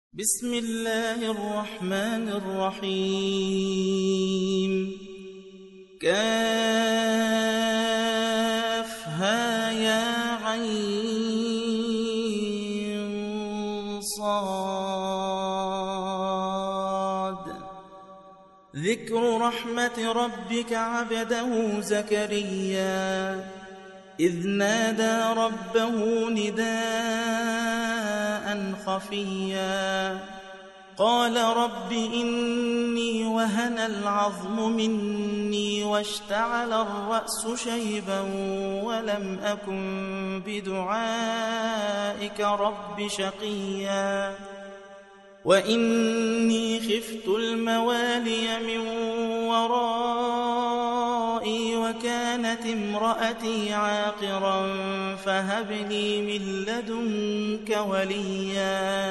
بسم الله الرحمن الرحيم. كافها يا عين صاد. ذكر رحمة ربك عبده زكريا إذ نادى ربه نداء خفيا قال رب إني وهن العظم مني واشتعل الرأس شيبا ولم أكن بدعائك رب شقيا وإني خفت الموالي من ورائي وكانت امرأتي عاقرا فهب لي من لدنك وليا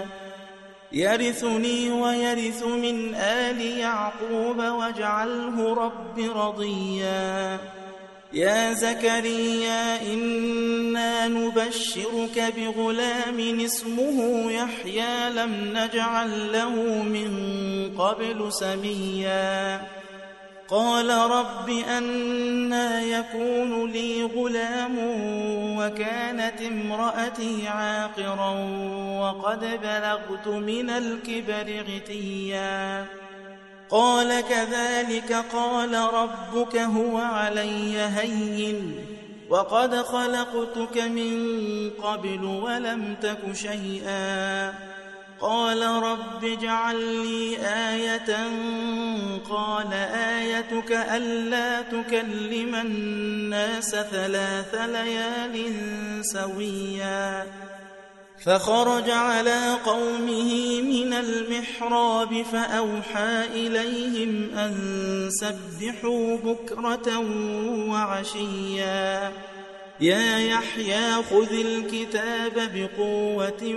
يرثني ويرث من آل يعقوب واجعله رب رضيا. يا زكريا إنا نبشرك بغلام اسمه يحيى لم نجعل له من قبل سميا قال رب أنى يكون لي غلام وكانت امرأتي عاقرا وقد بلغت من الكبر عتيا قال كذلك قال ربك هو علي هين وقد خلقتك من قبل ولم تك شيئا قال رب اجعل لي آية قال آيتك ألا تكلم الناس 3 ليال سويا فخرج على قومه من المحراب فأوحى إليهم أن سبحوا بكرة وعشيا يا يحيى خذ الكتاب بقوة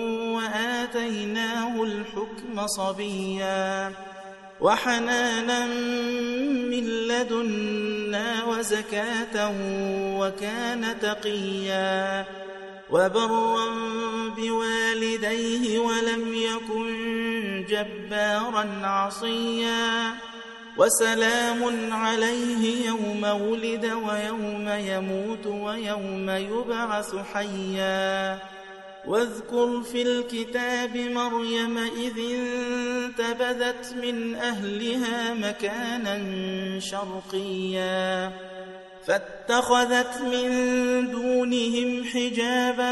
وآتيناه الحكم صبيا وحنانا من لدنا وزكاة وكان تقيا وبرا بوالديه ولم يكن جبارا عصيا وسلام عليه يوم ولد ويوم يموت ويوم يبعث حيا واذكر في الكتاب مريم إذ انتبذت من أهلها مكانا شرقيا فاتخذت من دونهم حجابا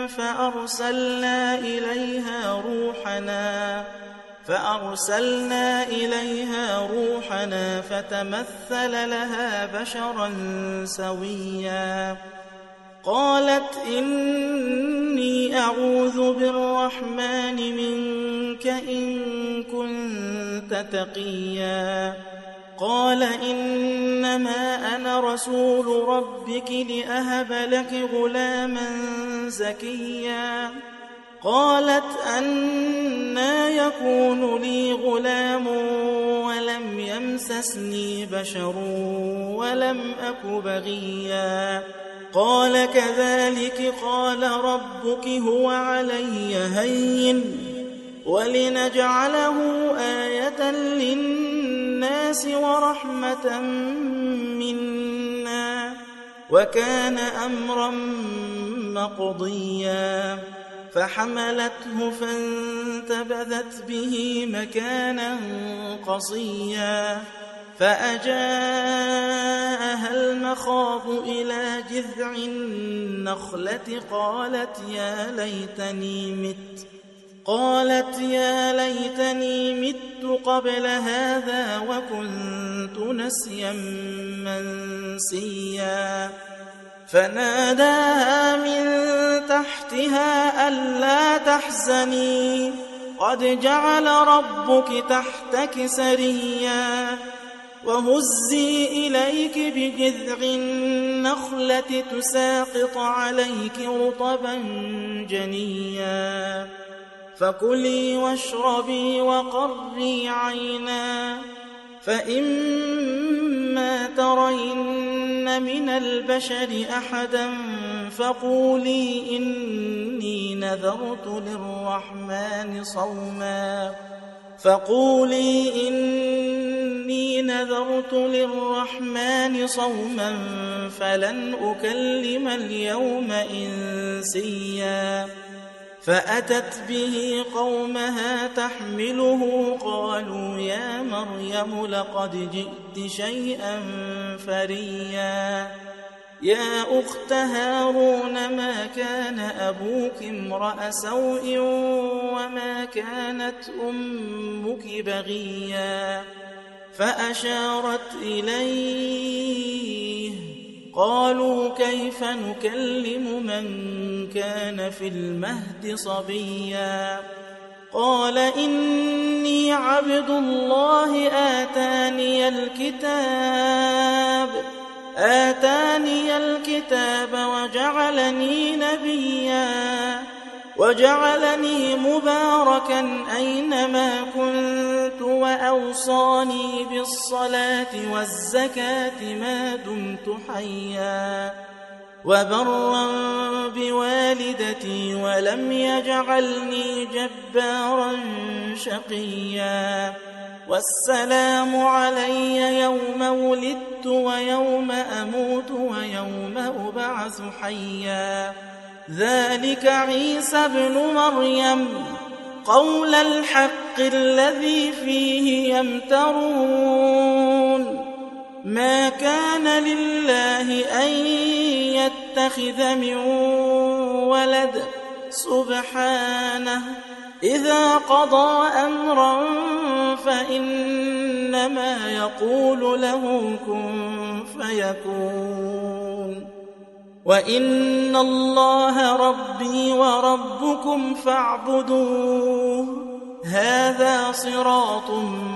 فأرسلنا إليها روحنا فتمثل لها بشرا سويا قالت إني أعوذ بالرحمن منك إن كنت تقيا قال إنما أنا رسول ربك لأهب لك غلاما زكيا قالت أنى يكون لي غلام ولم يمسسني بشر ولم أك بغيا قال كذلك قال ربك هو علي هين ولنجعله آية للناس ورحمة منا وكان أمرا مقضيا فحملته فانتبذت به مكانا قصيا فأجاءها المخاض إلى جذع النخلة قالت يا ليتني مت قبل هذا وكنت نسيا منسيا فناداها من تحتها ألا تحزني قد جعل ربك تحتك سريا وهزي إليك بجذع النخلة تساقط عليك رطبا جنيا فكلي واشربي وقري عينا فإما ترين من البشر أحدا فقولي إني نذرت للرحمن صوما فلن أكلم اليوم إنسيا فأتت به قومها تحمله قالوا يا مريم لقد جئت شيئا فريا يا أخت هارون ما كان أبوك امرأ سوء وما كانت أمك بغيا فأشارت إليه قالوا كيف نكلم من كان في المهد صبيا قال إني عبد الله آتاني الكتاب وجعلني نبيا وجعلني مباركا أينما كنت وأوصاني بالصلاة والزكاة ما دمت حيا وبرا بوالدتي ولم يجعلني جبارا شقيا والسلام علي يوم ولدت ويوم أموت ويوم أبعث حيا ذلك عيسى ابن مريم قول الحق الذي فيه يمترون ما كان لله أن يتخذ من ولد سبحانه إذا قضى أمرا فإنما يقول له كن فيكون وإن الله ربي وربكم فاعبدوه هذا صراط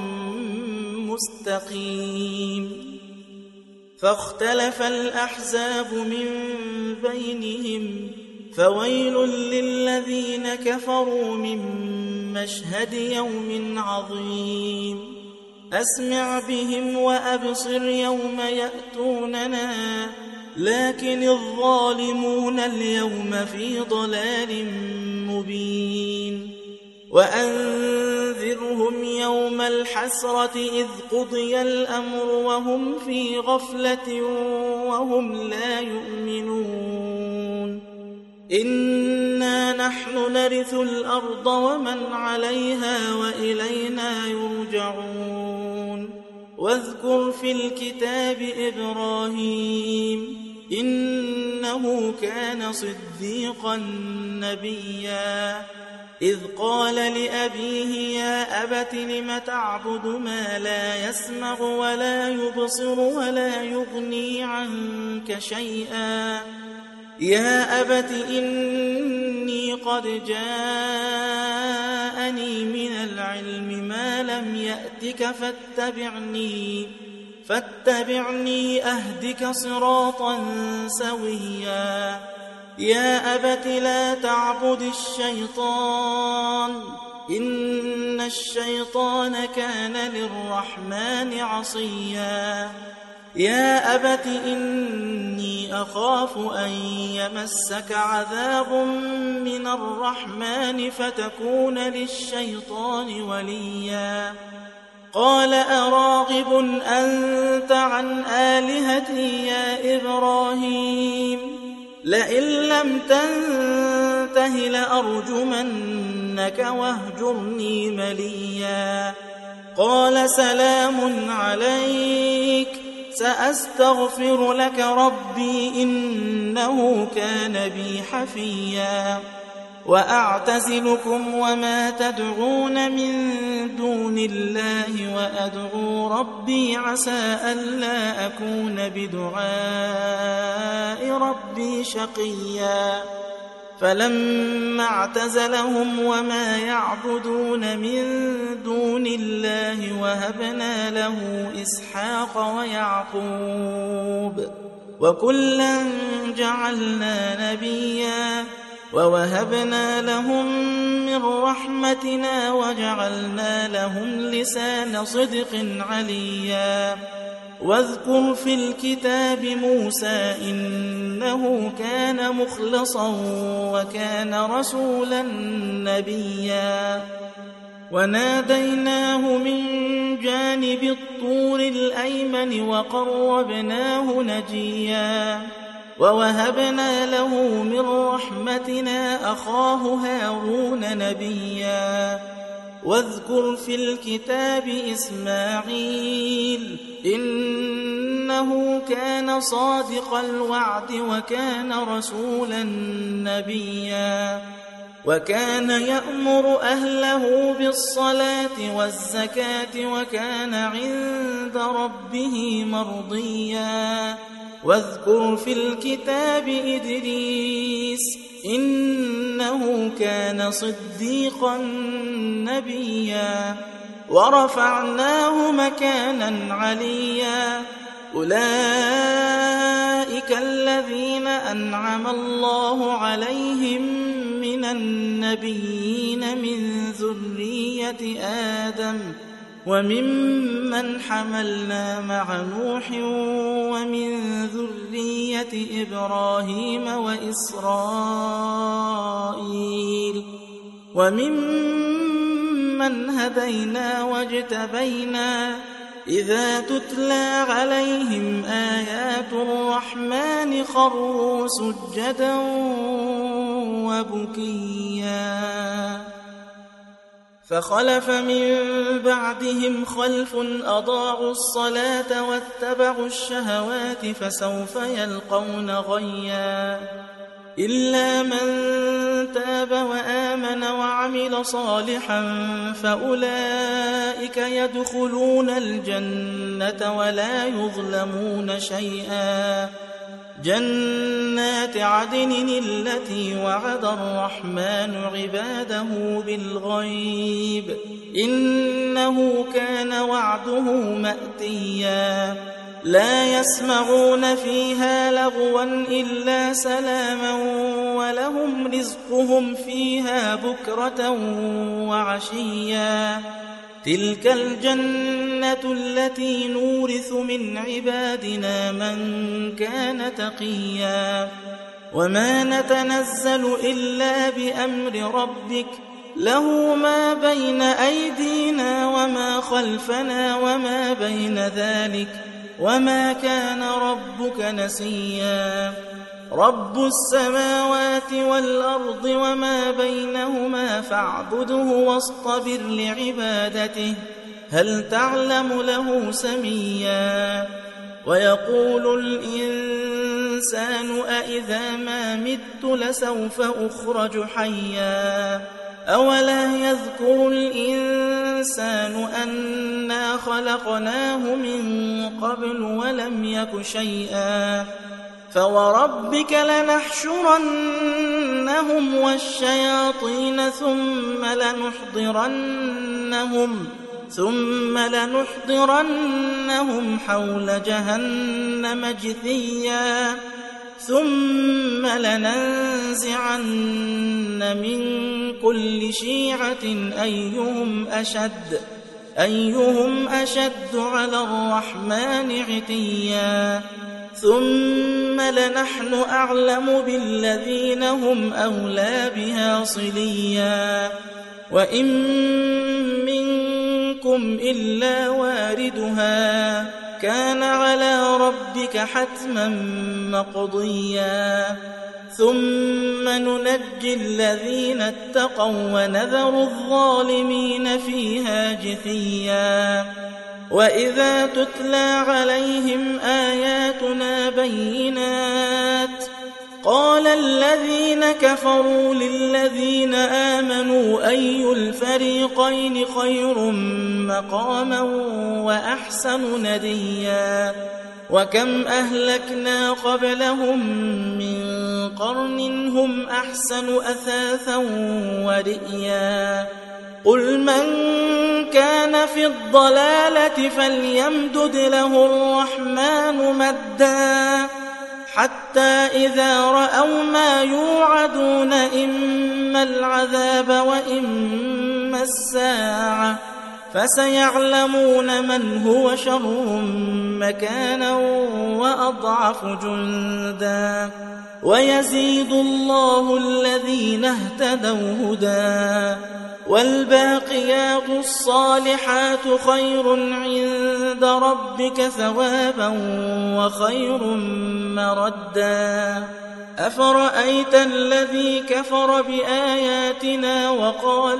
مستقيم فاختلف الأحزاب من بينهم فويل للذين كفروا من مشهد يوم عظيم أسمع بهم وأبصر يوم يأتوننا لكن الظالمون اليوم في ضلال مبين وأنذرهم يوم الحسرة إذ قضي الأمر وهم في غفلة وهم لا يؤمنون إنا نحن نرث الأرض ومن عليها وإلينا يرجعون واذكر في الكتاب إبراهيم إنه كان صديقا نبيا إذ قال لأبيه يا أبت لم تعبد ما لا يسمع ولا يبصر ولا يغني عنك شيئا يا أبت إني قد جاءني من العلم ما لم يأتك فاتبعني أهدك صراطا سويا يا أبت لا تعبد الشيطان إن الشيطان كان للرحمن عصيا يا أبت إني أخاف أن يمسك عذاب من الرحمن فتكون للشيطان وليا قال أراغب أنت عن آلهتي يا إبراهيم لئن لم تنته لأرجمنك واهجرني مليا قال سلام عليك سأستغفر لك ربي إنه كان بي حفيا وأعتزلكم وما تدعون من دون الله وأدعو ربي عسى ألا أكون بدعاء ربي شقيا فلما اعتزلهم وما يعبدون من دون الله وهبنا له إسحاق ويعقوب وكلا جعلنا نبيا ووهبنا لهم من رحمتنا وجعلنا لهم لسان صدق عليا واذكر في الكتاب موسى إنه كان مخلصا وكان رسولا نبيا وناديناه من جانب الطور الأيمن وقربناه نجيا ووهبنا له من رحمتنا أخاه هارون نبيا واذكر في الكتاب إسماعيل إنه كان صادق الوعد وكان رسولا نبيا وكان يأمر أهله بالصلاة والزكاة وكان عند ربه مرضيا واذكر في الكتاب إدريس إنه كان صديقا نبيا ورفعناه مكانا عليا أولئك الذين أنعم الله عليهم من النبيين من ذرية آدم وممن حملنا مع نوح ومن ذرية إبراهيم وإسرائيل وممن هدينا واجتبينا إذا تتلى عليهم آيات الرحمن خروا سجدا وبكيا فخلف من بعدهم خلف أضاعوا الصلاة واتبعوا الشهوات فسوف يلقون غيا إلا من تاب وآمن وعمل صالحا فأولئك يدخلون الجنة ولا يظلمون شيئا جنات عدن التي وعد الرحمن عباده بالغيب إنه كان وعده مأتيا لا يسمعون فيها لغوا إلا سلاما ولهم رزقهم فيها بكرة وعشيا تلك الجنة التي نورث من عبادنا من كان تقيا وما نتنزل إلا بأمر ربك له ما بين أيدينا وما خلفنا وما بين ذلك وما كان ربك نسيا رب السماوات والأرض وما بينهما فاعبده واصطبر لعبادته هل تعلم له سميا ويقول الإنسان أإذا ما مت لسوف أخرج حيا أولا يذكر الإنسان أنا خلقناه من قبل ولم يك شيئا فوربك لنحشرنهم والشياطين ثم لنحضرنهم حول جهنم جثيا ثم لننزعن من كل شيعة أيهم أشد على الرحمن عتيا ثم لنحن أعلم بالذين هم أولى بها صليا وإن منكم إلا واردها كان على ربك حتما مقضيا ثم ننجي الذين اتقوا ونذر الظالمين فيها جثيا وإذا تتلى عليهم آياتنا بينات قال الذين كفروا للذين آمنوا أي الفريقين خير مقاما وأحسن نديا وكم أهلكنا قبلهم من قرن هم أحسن أثاثا ورئيا قل من كان في الضلالة فليمدد له الرحمن مدا حتى إذا رأوا ما يوعدون إما العذاب وإما الساعة فسيعلمون من هو شر مكانا وأضعف جندا ويزيد الله الذين اهتدوا هدى والباقيات الصالحات خير عند ربك ثوابا وخير مردا أفرأيت الذي كفر بآياتنا وقال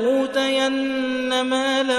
لأوتين مالا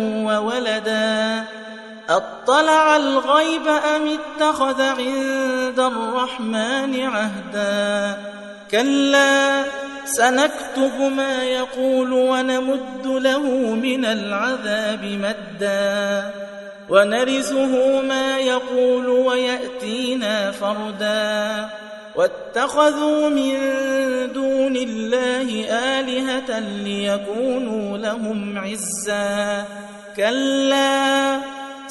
وولدا أطلع الغيب أم اتخذ عند الرحمن عهدا كلا سنكتب ما يقول ونمد له من العذاب مدا ونرثه ما يقول ويأتينا فردا واتخذوا من دون الله آلهة ليكونوا لهم عزا كلا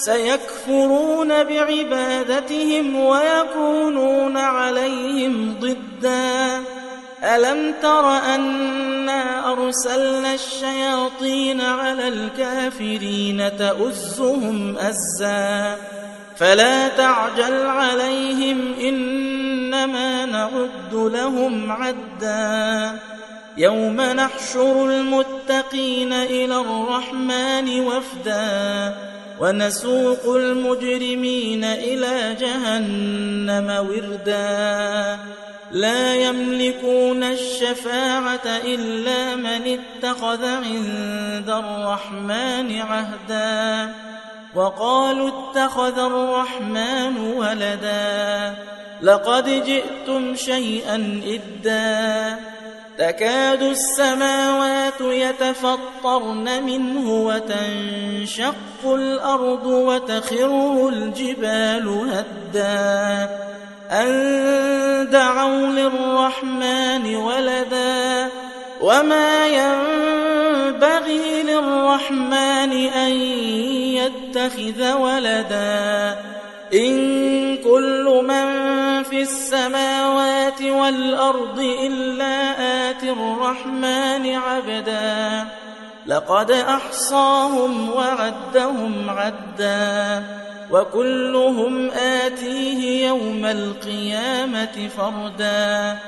سيكفرون بعبادتهم ويكونون عليهم ضدا ألم تر أنا أرسلنا الشياطين على الكافرين تؤزهم أزا فلا تعجل عليهم إنما نعد لهم عدا يوم نحشر المتقين إلى الرحمن وفدا ونسوق المجرمين إلى جهنم وردا لا يملكون الشفاعة إلا من اتخذ عند الرحمن عهدا وقالوا اتخذ الرحمن ولدا لقد جئتم شيئا إدا تكاد السماوات يتفطرن منه وتنشق الأرض وتخر الجبال هدا أن دعوا للرحمن ولدا وما ينبغي للرحمن أن يتخذ ولدا إن كل من في السماوات والأرض إلا آتي الرحمن عبدا لقد أحصاهم وعدهم عدا وكلهم آتيه يوم القيامة فردا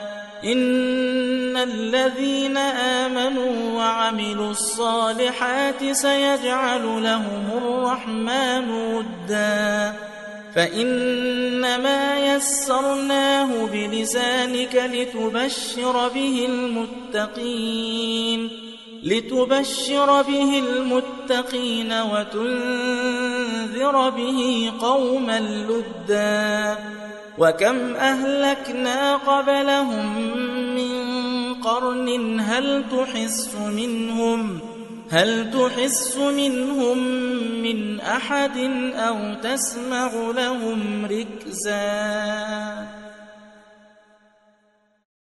إن الذين آمنوا وعملوا الصالحات سيجعل لهم الرحمن ودا فإنما يسرناه بلسانك لتبشر به المتقين وتنذر به قوما لدا وكم أهلكنا قبلهم من قرن هل تحس منهم من أحد أو تسمع لهم ركزا